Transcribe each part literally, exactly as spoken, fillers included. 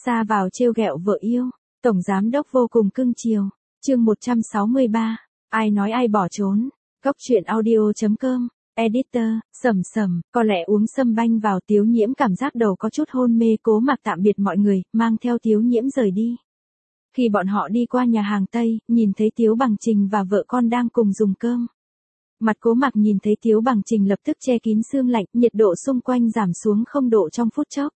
Xa vào trêu ghẹo vợ yêu, tổng giám đốc vô cùng cưng chiều. Chương một trăm sáu mươi ba, ai nói ai bỏ trốn. Cốc truyện audio chấm com. Editor, Sầm Sầm, có lẽ uống sâm banh vào. Tiếu Nhiễm cảm giác đầu có chút hôn mê, Cố Mặc tạm biệt mọi người, mang theo Tiếu Nhiễm rời đi. Khi bọn họ đi qua nhà hàng Tây, nhìn thấy Tiếu Bằng Trình và vợ con đang cùng dùng cơm. Mặt Cố Mặc nhìn thấy Tiếu Bằng Trình lập tức che kín sương lạnh, nhiệt độ xung quanh giảm xuống không độ trong phút chốc.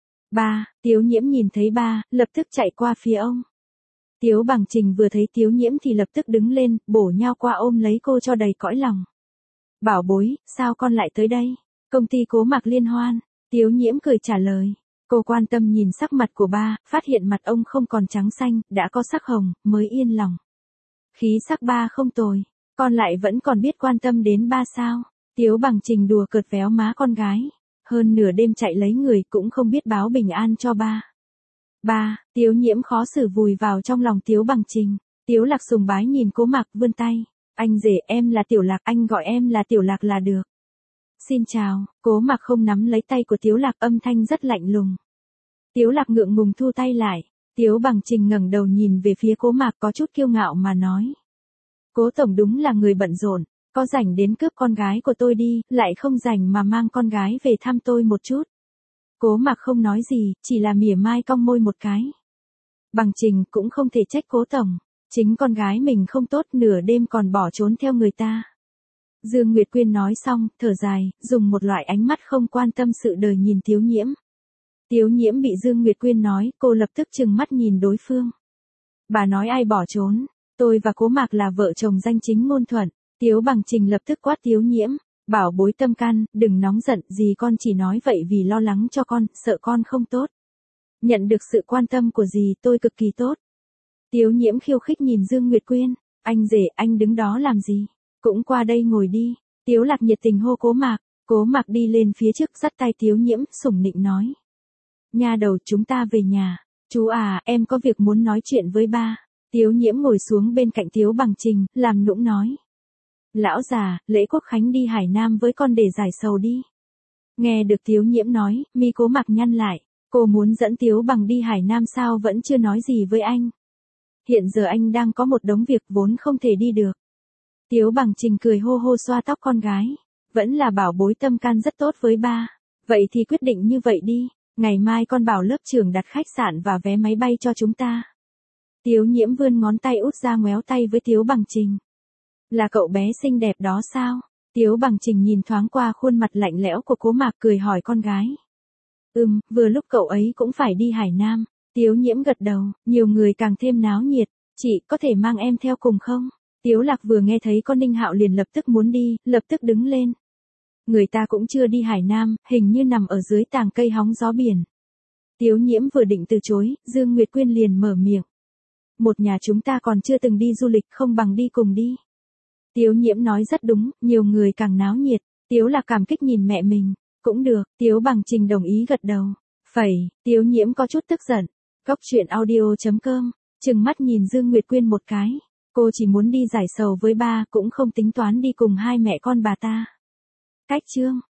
Ba, Tiếu Nhiễm nhìn thấy ba, lập tức chạy qua phía ông. Tiếu Bằng Trình vừa thấy Tiếu Nhiễm thì lập tức đứng lên, bổ nhào qua ôm lấy cô cho đầy cõi lòng. Bảo bối, sao con lại tới đây? Công ty Cố Mặc liên hoan. Tiếu Nhiễm cười trả lời. Cô quan tâm nhìn sắc mặt của ba, phát hiện mặt ông không còn trắng xanh, đã có sắc hồng, mới yên lòng. Khí sắc ba không tồi, con lại vẫn còn biết quan tâm đến ba sao? Tiếu Bằng Trình đùa cợt véo má con gái. Hơn nửa đêm chạy lấy người cũng không biết báo bình an cho ba. Ba, Tiếu Nhiễm khó xử vùi vào trong lòng Tiếu Bằng Trình. Tiếu Lạc sùng bái nhìn Cố Mặc vươn tay. Anh rể, em là Tiểu Lạc, anh gọi em là Tiểu Lạc là được. Xin chào. Cố Mặc không nắm lấy tay của Tiếu Lạc, âm thanh rất lạnh lùng. Tiếu Lạc ngượng ngùng thu tay lại. Tiếu Bằng Trình ngẩng đầu nhìn về phía Cố Mặc có chút kiêu ngạo mà nói. Cố tổng đúng là người bận rộn, có rảnh đến cướp con gái của tôi đi, lại không rảnh mà mang con gái về thăm tôi một chút. Cố Mặc không nói gì, chỉ là mỉa mai cong môi một cái. Bằng Trình cũng không thể trách Cố tổng, chính con gái mình không tốt, nửa đêm còn bỏ trốn theo người ta. Dương Nguyệt Quyên nói xong, thở dài, dùng một loại ánh mắt không quan tâm sự đời nhìn Tiếu Nhiễm. Tiếu Nhiễm bị Dương Nguyệt Quyên nói, cô lập tức trừng mắt nhìn đối phương. Bà nói ai bỏ trốn? Tôi và Cố Mặc là vợ chồng danh chính ngôn thuận. Tiếu Bằng Trình lập tức quát Tiếu Nhiễm. Bảo bối tâm can, đừng nóng giận, dì con chỉ nói vậy vì lo lắng cho con, sợ con không tốt. Nhận được sự quan tâm của dì tôi cực kỳ tốt. Tiếu Nhiễm khiêu khích nhìn Dương Nguyệt Quyên. Anh rể, anh đứng đó làm gì? Cũng qua đây ngồi đi. Tiếu Lạc nhiệt tình hô Cố Mặc. Cố Mặc đi lên phía trước dắt tay Tiếu Nhiễm, sủng nịnh nói. Nha đầu, chúng ta về nhà. Chú à, em có việc muốn nói chuyện với ba. Tiếu Nhiễm ngồi xuống bên cạnh Tiếu Bằng Trình, làm nũng nói. Lão già, lễ Quốc Khánh đi Hải Nam với con để giải sầu đi. Nghe được Tiếu Nhiễm nói, mi Cố Mặc nhăn lại. Cô muốn dẫn Tiếu Bằng đi Hải Nam sao vẫn chưa nói gì với anh. Hiện giờ anh đang có một đống việc vốn không thể đi được. Tiếu Bằng Trình cười hô hô xoa tóc con gái. Vẫn là bảo bối tâm can rất tốt với ba. Vậy thì quyết định như vậy đi. Ngày mai con bảo lớp trưởng đặt khách sạn và vé máy bay cho chúng ta. Tiếu Nhiễm vươn ngón tay út ra ngoéo tay với Tiếu Bằng Trình. Là cậu bé xinh đẹp đó sao? Tiếu Bằng Trình nhìn thoáng qua khuôn mặt lạnh lẽo của Cố Mặc, cười hỏi con gái. Ừm, vừa lúc cậu ấy cũng phải đi Hải Nam. Tiếu Nhiễm gật đầu, nhiều người càng thêm náo nhiệt. Chị có thể mang em theo cùng không? Tiếu Lạc vừa nghe thấy con Ninh Hạo liền lập tức muốn đi, lập tức đứng lên. Người ta cũng chưa đi Hải Nam, hình như nằm ở dưới tàng cây hóng gió biển. Tiếu Nhiễm vừa định từ chối, Dương Nguyệt Quyên liền mở miệng. Một nhà chúng ta còn chưa từng đi du lịch, không bằng đi cùng đi. Tiếu Nhiễm nói rất đúng, nhiều người càng náo nhiệt. Tiếu Lạc cảm kích nhìn mẹ mình. Cũng được, Tiếu Bằng Trình đồng ý gật đầu. Phẩy, Tiếu Nhiễm có chút tức giận. Cốc truyện audio chấm com, trừng mắt nhìn Dương Nguyệt Quyên một cái. Cô chỉ muốn đi giải sầu với ba, cũng không tính toán đi cùng hai mẹ con bà ta. Cách chương.